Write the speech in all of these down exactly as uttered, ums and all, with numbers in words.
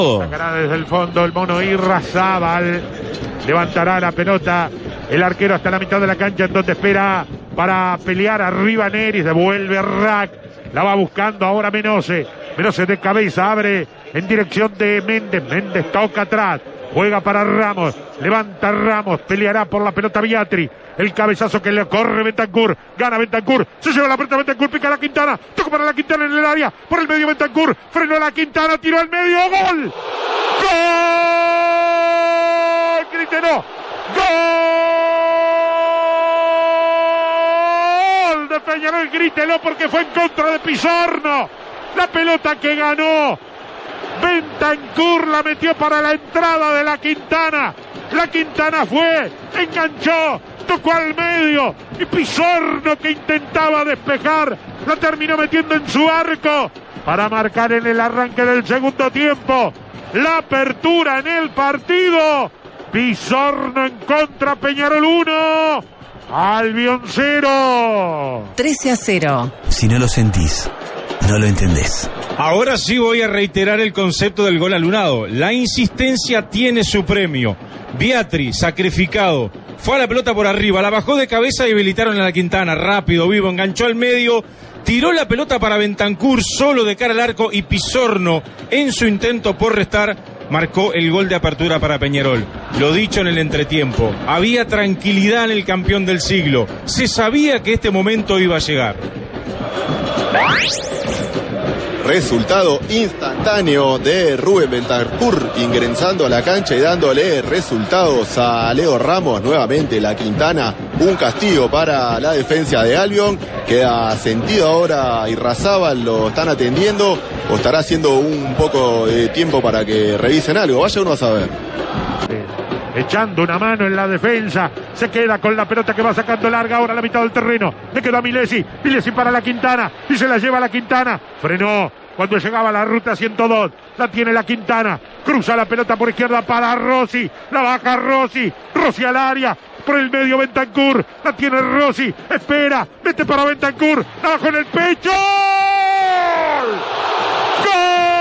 Sacará desde el fondo el mono Irrazábal. Levantará la pelota el arquero hasta la mitad de la cancha, en donde espera para pelear arriba Neris. Devuelve Rack. La va buscando ahora Menose. Menose de cabeza, abre en dirección de Méndez. Méndez toca atrás. Juega para Ramos. Levanta Ramos. Peleará por la pelota Biatri. El cabezazo que le corre Bentancur. Gana Bentancur. Se lleva la pelota Bentancur. Pica la Quintana. Toca para la Quintana en el área. Por el medio Bentancur. Frenó la Quintana. Tiró al medio. ¡Gol! ¡Gol! ¡Grítelo! ¡Gol! De Peñarol. Grítelo porque fue en contra de Pizorno. La pelota que ganó Bentancur la metió para la entrada de la Quintana. La Quintana fue, enganchó, tocó al medio y Pizorno, que intentaba despejar, la terminó metiendo en su arco para marcar en el arranque del segundo tiempo la apertura en el partido. Pizorno en contra, Peñarol uno, Albion cero. trece a cero. Si no lo sentís, no lo entendés. Ahora sí voy a reiterar el concepto del gol anulado. La insistencia tiene su premio. Biatri, sacrificado, fue a la pelota por arriba, la bajó de cabeza y habilitaron a la Quintana. Rápido, vivo, enganchó al medio, tiró la pelota para Bentancur solo de cara al arco y Pizorno, en su intento por restar, marcó el gol de apertura para Peñarol. Lo dicho en el entretiempo, había tranquilidad en el campeón del siglo. Se sabía que este momento iba a llegar. Resultado instantáneo de Rubén Bentancur ingresando a la cancha y dándole resultados a Leo Ramos. Nuevamente la Quintana, un castigo para la defensa de Albion. Queda sentido ahora Irrazábal, lo están atendiendo o estará haciendo un poco de tiempo para que revisen algo. Vaya uno a saber. Echando una mano en la defensa, se queda con la pelota que va sacando larga ahora a la mitad del terreno. Le quedó a Milesi, Milesi para la Quintana y se la lleva la Quintana. Frenó cuando llegaba a la ruta ciento dos, la tiene la Quintana, cruza la pelota por izquierda para Rossi, la baja Rossi, Rossi al área, por el medio Bentancur, la tiene Rossi, espera, mete para Bentancur, abajo en el pecho. ¡Gol!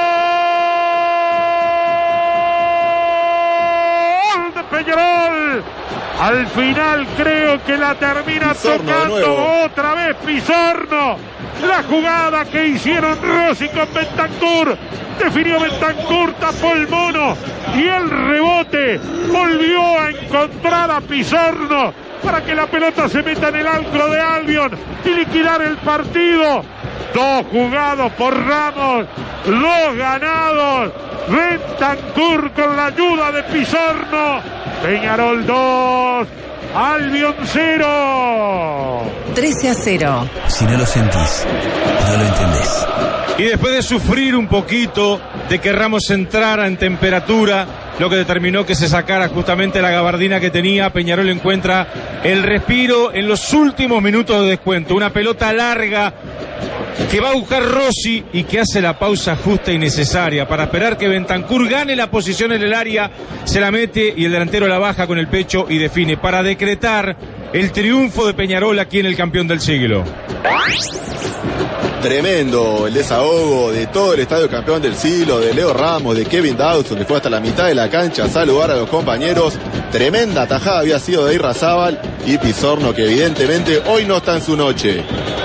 Peñarol. Al final creo que la termina Pizorno tocando otra vez Pizorno. La jugada que hicieron Rossi con Bentancur, definió Bentancur, tapó el mono y el rebote volvió a encontrar a Pizorno para que la pelota se meta en el anclo de Albion y liquidar el partido. Dos jugados por Ramos, dos ganados. Bentancur con la ayuda de Pizorno. Peñarol dos, Albion cero. trece a cero. Si no lo sentís, no lo entendés. Y después de sufrir un poquito, de que Ramos entrara en temperatura, lo que determinó que se sacara justamente la gabardina que tenía, Peñarol encuentra el respiro en los últimos minutos de descuento. Una pelota larga que va a buscar Rossi y que hace la pausa justa y necesaria para esperar que Bentancur gane la posición en el área, se la mete y el delantero la baja con el pecho y define para decretar el triunfo de Peñarol aquí en el campeón del siglo. Tremendo el desahogo de todo el estadio campeón del siglo, de Leo Ramos, de Kevin Dawson, que fue hasta la mitad de la cancha a saludar a los compañeros. Tremenda tajada había sido de Irrazábal y Pizorno, que evidentemente hoy no está en su noche.